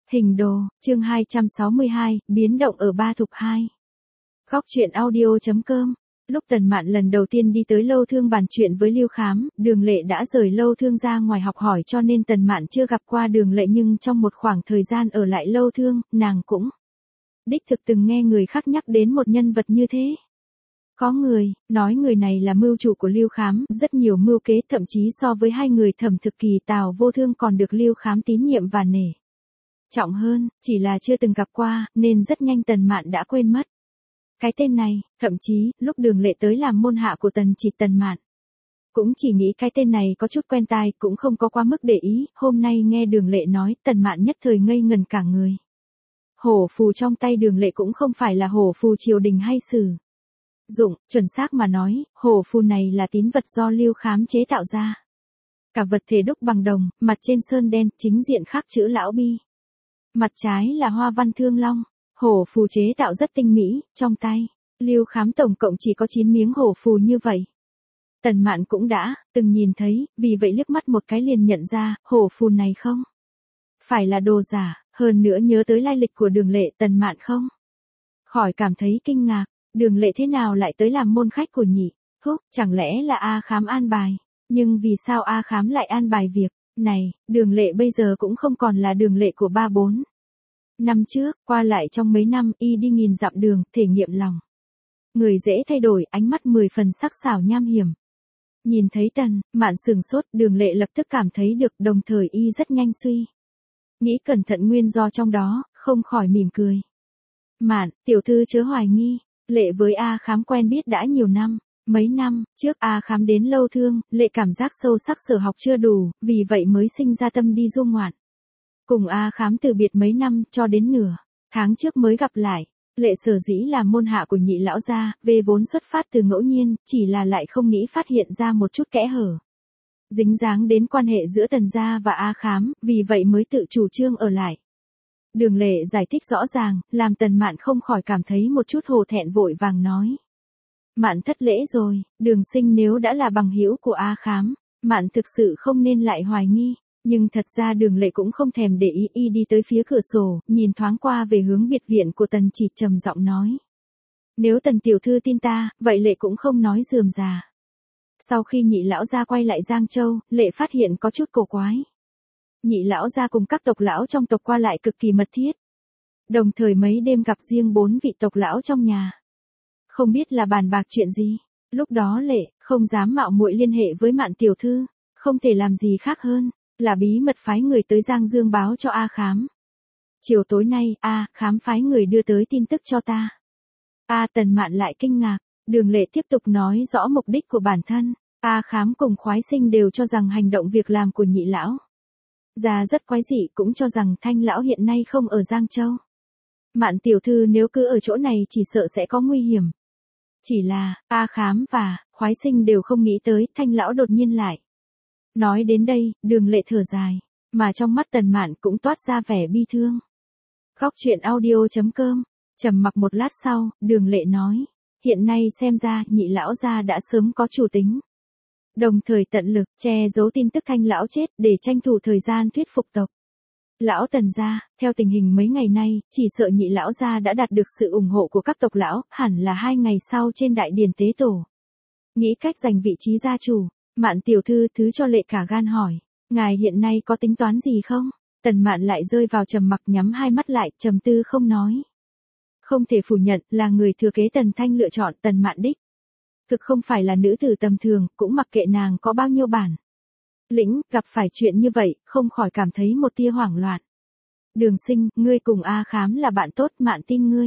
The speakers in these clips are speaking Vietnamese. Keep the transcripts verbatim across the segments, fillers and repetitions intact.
Hình đồ, chương hai trăm sáu mươi hai, biến động ở Ba Thục hai. Góc truyện audio chấm com. Lúc Tần Mạn lần đầu tiên đi tới Lâu Thương bàn chuyện với Lưu Khám, Đường Lệ đã rời Lâu Thương ra ngoài học hỏi, cho nên Tần Mạn chưa gặp qua Đường Lệ, nhưng trong một khoảng thời gian ở lại Lâu Thương, nàng cũng đích thực từng nghe người khác nhắc đến một nhân vật như thế. Có người nói người này là mưu chủ của Lưu Khám, rất nhiều mưu kế, thậm chí so với hai người Thẩm Thực Kỳ, Tào Vô Thương còn được Lưu Khám tín nhiệm và nể trọng hơn, chỉ là chưa từng gặp qua, nên rất nhanh Tần Mạn đã quên mất cái tên này. Thậm chí, lúc Đường Lệ tới làm môn hạ của Tần Chỉ, Tần Mạn cũng chỉ nghĩ cái tên này có chút quen tai, cũng không có quá mức để ý. Hôm nay nghe Đường Lệ nói, Tần Mạn nhất thời ngây ngần cả người. Hổ phù trong tay Đường Lệ cũng không phải là hổ phù triều đình hay sử dụng, chuẩn xác mà nói, hổ phù này là tín vật do Lưu Khám chế tạo ra. Cả vật thể đúc bằng đồng, mặt trên sơn đen, chính diện khắc chữ Lão Bi. Mặt trái là hoa văn thương long. Hổ phù chế tạo rất tinh mỹ, trong tay Lưu Khám tổng cộng chỉ có chín miếng hổ phù như vậy. Tần Mạn cũng đã từng nhìn thấy, vì vậy liếc mắt một cái liền nhận ra, hổ phù này không phải là đồ giả. Hơn nữa nhớ tới lai lịch của Đường Lệ, Tần Mạn không khỏi cảm thấy kinh ngạc. Đường Lệ thế nào lại tới làm môn khách của Nhị Thúc? Chẳng lẽ là A Khám an bài? Nhưng vì sao A Khám lại an bài việc này? Đường Lệ bây giờ cũng không còn là Đường Lệ của ba bốn năm trước, qua lại trong mấy năm, y đi nghìn dặm đường, thể nghiệm lòng người dễ thay đổi, ánh mắt mười phần sắc sảo nham hiểm. Nhìn thấy Tần Mạn sừng sốt, Đường Lệ lập tức cảm thấy được, đồng thời y rất nhanh suy nghĩ cẩn thận nguyên do trong đó, không khỏi mỉm cười. Mạn, tiểu thư chớ hoài nghi, Lệ với A Khám quen biết đã nhiều năm. Mấy năm trước A Khám đến Lâu Thương, Lệ cảm giác sâu sắc sở học chưa đủ, vì vậy mới sinh ra tâm đi du ngoạn. Cùng A Khám từ biệt mấy năm, cho đến nửa tháng trước mới gặp lại. Lệ sở dĩ là môn hạ của Nhị lão gia, về vốn xuất phát từ ngẫu nhiên, chỉ là lại không nghĩ phát hiện ra một chút kẽ hở dính dáng đến quan hệ giữa Tần gia và A Khám, vì vậy mới tự chủ trương ở lại. Đường Lệ giải thích rõ ràng, làm Tần Mạn không khỏi cảm thấy một chút hổ thẹn, vội vàng nói: Mạn thất lễ rồi, Đường sinh nếu đã là bằng hữu của A Khám, Mạn thực sự không nên lại hoài nghi. Nhưng thật ra Đường Lệ cũng không thèm để ý, y đi tới phía cửa sổ, nhìn thoáng qua về hướng biệt viện của Tần Chỉ, trầm giọng nói: Nếu Tần tiểu thư tin ta, vậy Lệ cũng không nói rườm rà. Sau khi Nhị lão gia quay lại Giang Châu, Lệ phát hiện có chút cổ quái. Nhị lão gia cùng các tộc lão trong tộc qua lại cực kỳ mật thiết. Đồng thời mấy đêm gặp riêng bốn vị tộc lão trong nhà. Không biết là bàn bạc chuyện gì. Lúc đó Lệ không dám mạo muội liên hệ với Mạn tiểu thư, không thể làm gì khác hơn là bí mật phái người tới Giang Dương báo cho A Khám. Chiều tối nay, A Khám phái người đưa tới tin tức cho ta. A Tần Mạn lại kinh ngạc. Đường Lệ tiếp tục nói rõ mục đích của bản thân. A Khám cùng Khoái Sinh đều cho rằng hành động việc làm của Nhị lão gia rất quái dị, cũng cho rằng Thanh lão hiện nay không ở Giang Châu. Mạn tiểu thư nếu cứ ở chỗ này chỉ sợ sẽ có nguy hiểm. Chỉ là, A Khám và Khoái Sinh đều không nghĩ tới, Thanh lão đột nhiên lại. Nói đến đây, Đường Lệ thở dài, mà trong mắt Tần Mạn cũng toát ra vẻ bi thương. Góc truyện audio chấm com. Trầm mặc một lát sau, Đường Lệ nói: Hiện nay xem ra, Nhị lão gia đã sớm có chủ tính. Đồng thời tận lực che giấu tin tức Thanh lão chết, để tranh thủ thời gian thuyết phục tộc lão Tần gia. Theo tình hình mấy ngày nay, chỉ sợ Nhị lão gia đã đạt được sự ủng hộ của các tộc lão, hẳn là hai ngày sau trên đại điển tế tổ, nghĩ cách giành vị trí gia chủ. Mạn tiểu thư thứ cho Lệ cả gan hỏi: Ngài hiện nay có tính toán gì không? Tần Mạn lại rơi vào trầm mặc, nhắm hai mắt lại, trầm tư không nói. Không thể phủ nhận là người thừa kế Tần Thanh lựa chọn Tần Mạn đích thực không phải là nữ tử tầm thường, cũng mặc kệ nàng có bao nhiêu bản lĩnh, gặp phải chuyện như vậy, không khỏi cảm thấy một tia hoảng loạn. Đường sinh, ngươi cùng A Khám là bạn tốt, Mạn tin ngươi.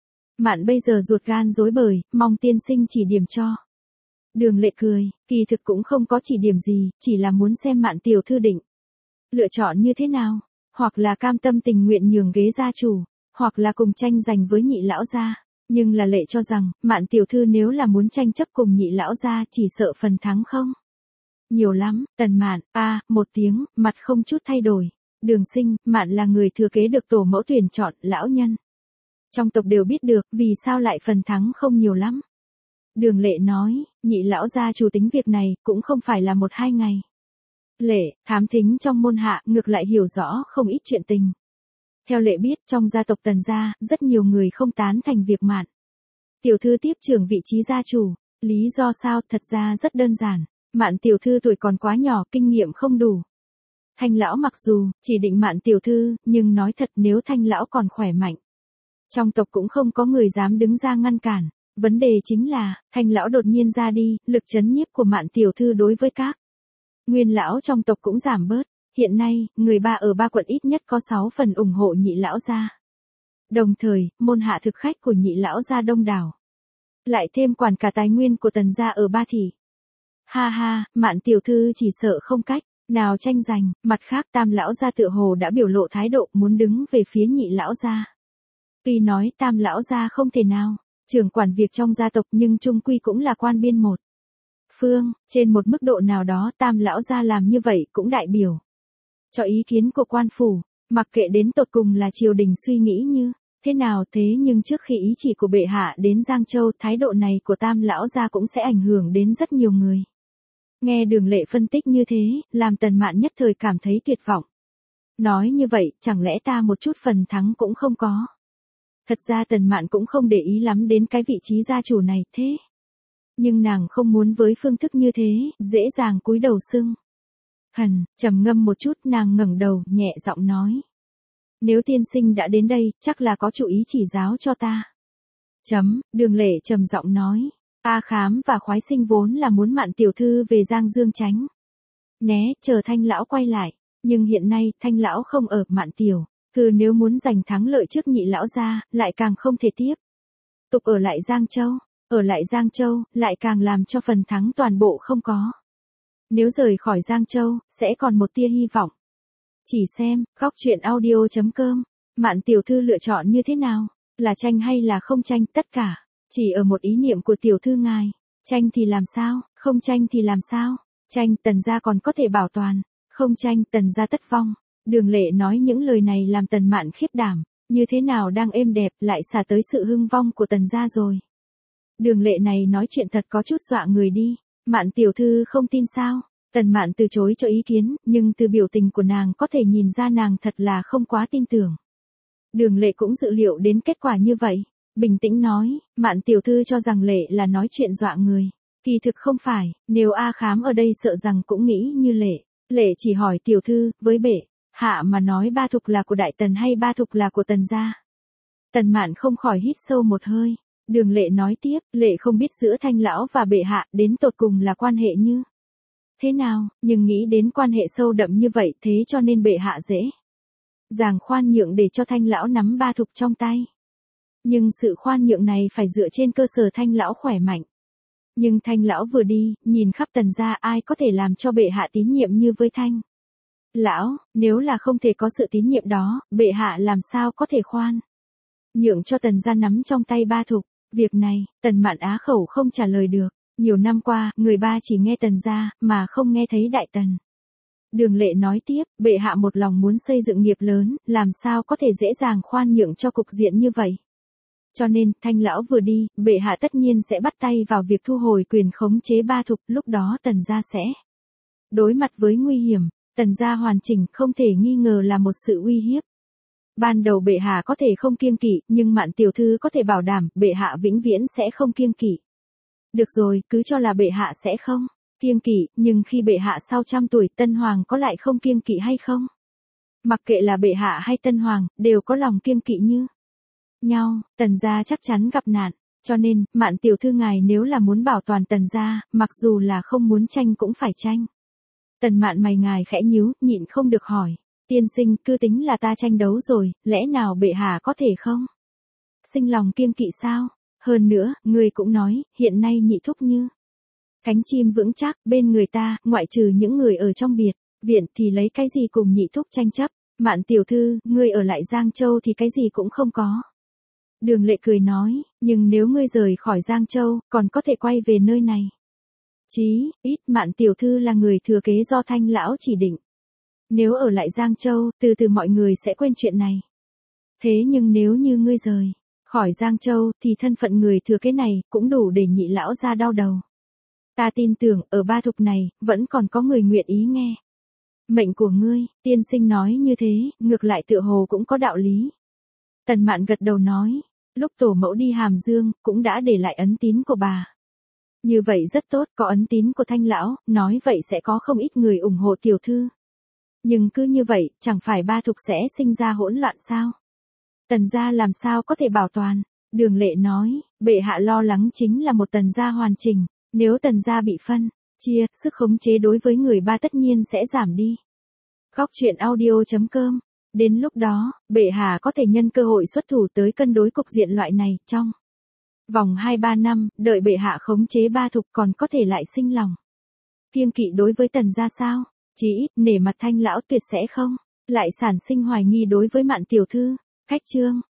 Mạn bây giờ ruột gan rối bời, mong tiên sinh chỉ điểm cho. Đường Lệ cười, kỳ thực cũng không có chỉ điểm gì, chỉ là muốn xem Mạn tiểu thư định lựa chọn như thế nào, hoặc là cam tâm tình nguyện nhường ghế gia chủ, hoặc là cùng tranh giành với Nhị lão gia. Nhưng là Lệ cho rằng, Mạn tiểu thư nếu là muốn tranh chấp cùng Nhị lão gia, chỉ sợ phần thắng không nhiều lắm. Tần Mạn, a, một tiếng, mặt không chút thay đổi. Đường sinh, Mạn là người thừa kế được tổ mẫu tuyển chọn, lão nhân trong tộc đều biết được, vì sao lại phần thắng không nhiều lắm. Đường Lệ nói, Nhị lão gia chủ tính việc này, cũng không phải là một hai ngày. Lệ, thám thính trong môn hạ, ngược lại hiểu rõ không ít chuyện tình. Theo lệ biết trong gia tộc Tần gia, rất nhiều người không tán thành việc Mạn tiểu thư tiếp trưởng vị trí gia chủ. Lý do sao? Thật ra rất đơn giản. Mạn tiểu thư tuổi còn quá nhỏ, kinh nghiệm không đủ. Thanh lão mặc dù chỉ định Mạn tiểu thư, nhưng nói thật nếu Thanh lão còn khỏe mạnh, trong tộc cũng không có người dám đứng ra ngăn cản. Vấn đề chính là, Thanh lão đột nhiên ra đi, lực chấn nhiếp của Mạn tiểu thư đối với các nguyên lão trong tộc cũng giảm bớt. Hiện nay, người ba ở ba quận ít nhất có sáu phần ủng hộ nhị lão gia. Đồng thời, môn hạ thực khách của nhị lão gia đông đảo. Lại thêm quản cả tài nguyên của Tần gia ở ba thị. Ha ha, Mạn tiểu thư chỉ sợ không cách nào tranh giành. Mặt khác Tam lão gia tựa hồ đã biểu lộ thái độ muốn đứng về phía nhị lão gia. Tuy nói Tam lão gia không thể nào trưởng quản việc trong gia tộc nhưng chung quy cũng là quan biên một phương, trên một mức độ nào đó Tam lão gia làm như vậy cũng đại biểu cho ý kiến của quan phủ, mặc kệ đến tột cùng là triều đình suy nghĩ như thế nào. Thế nhưng trước khi ý chỉ của bệ hạ đến Giang Châu, thái độ này của Tam lão gia cũng sẽ ảnh hưởng đến rất nhiều người. Nghe Đường Lệ phân tích như thế, làm Tần Mạn nhất thời cảm thấy tuyệt vọng. Nói như vậy, chẳng lẽ ta một chút phần thắng cũng không có? Thật ra Tần Mạn cũng không để ý lắm đến cái vị trí gia chủ này thế. Nhưng nàng không muốn với phương thức như thế, dễ dàng cúi đầu xưng hần. Trầm ngâm một chút, nàng ngẩng đầu, nhẹ giọng nói. Nếu tiên sinh đã đến đây, chắc là có chủ ý chỉ giáo cho ta. Chấm, Đường Lệ trầm giọng nói. A Khám và Khoái Sinh vốn là muốn Mạn tiểu thư về Giang Dương tránh né, chờ Thanh lão quay lại. Nhưng hiện nay, Thanh lão không ở, Mạn tiểu thư nếu muốn giành thắng lợi trước nhị lão gia, lại càng không thể tiếp tục ở lại Giang Châu. Ở lại Giang Châu, lại càng làm cho phần thắng toàn bộ không có. Nếu rời khỏi Giang Châu, sẽ còn một tia hy vọng. Chỉ xem, góc truyện audio chấm com. Mạn tiểu thư lựa chọn như thế nào? Là tranh hay là không tranh? Tất cả chỉ ở một ý niệm của tiểu thư ngài. Tranh thì làm sao? Không tranh thì làm sao? Tranh, Tần gia còn có thể bảo toàn. Không tranh, Tần gia tất vong. Đường Lệ nói những lời này làm Tần Mạn khiếp đảm. Như thế nào đang êm đẹp, lại xả tới sự hưng vong của Tần gia rồi. Đường Lệ này nói chuyện thật có chút dọa người đi. Mạn tiểu thư không tin sao? Tần Mạn từ chối cho ý kiến, nhưng từ biểu tình của nàng có thể nhìn ra nàng thật là không quá tin tưởng. Đường Lệ cũng dự liệu đến kết quả như vậy. Bình tĩnh nói, Mạn tiểu thư cho rằng Lệ là nói chuyện dọa người. Kỳ thực không phải, nếu A Khám ở đây sợ rằng cũng nghĩ như Lệ. Lệ chỉ hỏi tiểu thư, với bệ hạ mà nói ba thục là của Đại Tần hay ba thục là của Tần gia? Tần Mạn không khỏi hít sâu một hơi. Đường Lệ nói tiếp, Lệ không biết giữa Thanh lão và bệ hạ đến tột cùng là quan hệ như thế nào, nhưng nghĩ đến quan hệ sâu đậm như vậy, thế cho nên bệ hạ dễ dàng khoan nhượng để cho Thanh lão nắm ba thục trong tay. Nhưng sự khoan nhượng này phải dựa trên cơ sở Thanh lão khỏe mạnh. Nhưng Thanh lão vừa đi, nhìn khắp Tần gia, ai có thể làm cho bệ hạ tín nhiệm như với Thanh lão? Nếu là không thể có sự tín nhiệm đó, bệ hạ làm sao có thể khoan nhượng cho Tần gia nắm trong tay ba thục? Việc này, Tần Mạn á khẩu không trả lời được. Nhiều năm qua, người ba chỉ nghe Tần gia, mà không nghe thấy Đại Tần. Đường Lệ nói tiếp, bệ hạ một lòng muốn xây dựng nghiệp lớn, làm sao có thể dễ dàng khoan nhượng cho cục diện như vậy. Cho nên, Thanh lão vừa đi, bệ hạ tất nhiên sẽ bắt tay vào việc thu hồi quyền khống chế ba thục, lúc đó Tần gia sẽ đối mặt với nguy hiểm. Tần gia hoàn chỉnh không thể nghi ngờ là một sự uy hiếp. Ban đầu bệ hạ có thể không kiêng kỵ, nhưng Mạn tiểu thư có thể bảo đảm, bệ hạ vĩnh viễn sẽ không kiêng kỵ. Được rồi, cứ cho là bệ hạ sẽ không kiêng kỵ, nhưng khi bệ hạ sau trăm tuổi, Tân Hoàng có lại không kiêng kỵ hay không? Mặc kệ là bệ hạ hay Tân Hoàng, đều có lòng kiêng kỵ như nhau. Tần gia chắc chắn gặp nạn, cho nên, Mạn tiểu thư ngài nếu là muốn bảo toàn Tần gia, mặc dù là không muốn tranh cũng phải tranh. Tần Mạn mày ngài khẽ nhíu, nhịn không được hỏi. Tiên sinh, cứ tính là ta tranh đấu rồi, lẽ nào bệ hạ có thể không sinh lòng kiêng kỵ sao? Hơn nữa, người cũng nói, hiện nay nhị thúc như cánh chim vững chắc, bên người ta, ngoại trừ những người ở trong biệt viện thì lấy cái gì cùng nhị thúc tranh chấp? Mạn tiểu thư, ngươi ở lại Giang Châu thì cái gì cũng không có. Đường Lệ cười nói, nhưng nếu ngươi rời khỏi Giang Châu, còn có thể quay về nơi này. Chí ít, Mạn tiểu thư là người thừa kế do Thanh lão chỉ định. Nếu ở lại Giang Châu, từ từ mọi người sẽ quên chuyện này. Thế nhưng nếu như ngươi rời khỏi Giang Châu, thì thân phận người thừa kế này cũng đủ để nhị lão ra đau đầu. Ta tin tưởng, ở ba thục này, vẫn còn có người nguyện ý nghe Mệnh của ngươi, tiên sinh nói như thế, ngược lại tựa hồ cũng có đạo lý. Tần Mạn gật đầu nói, lúc tổ mẫu đi Hàm Dương, cũng đã để lại ấn tín của bà. Như vậy rất tốt, có ấn tín của Thanh lão, nói vậy sẽ có không ít người ủng hộ tiểu thư. Nhưng cứ như vậy, chẳng phải ba thục sẽ sinh ra hỗn loạn sao? Tần gia làm sao có thể bảo toàn? Đường Lệ nói, bệ hạ lo lắng chính là một tần gia hoàn chỉnh, nếu tần gia bị phân, chia, sức khống chế đối với người ba tất nhiên sẽ giảm đi. Góc truyện audio chấm com. Đến lúc đó, bệ hạ có thể nhân cơ hội xuất thủ tới cân đối cục diện loại này, trong vòng hai ba năm, đợi bệ hạ khống chế ba thục còn có thể lại sinh lòng kiêng kỵ đối với tần gia sao? Chỉ ít, nể mặt Thanh lão tuyệt sẽ không lại sản sinh hoài nghi đối với Mạn tiểu thư. Khách chương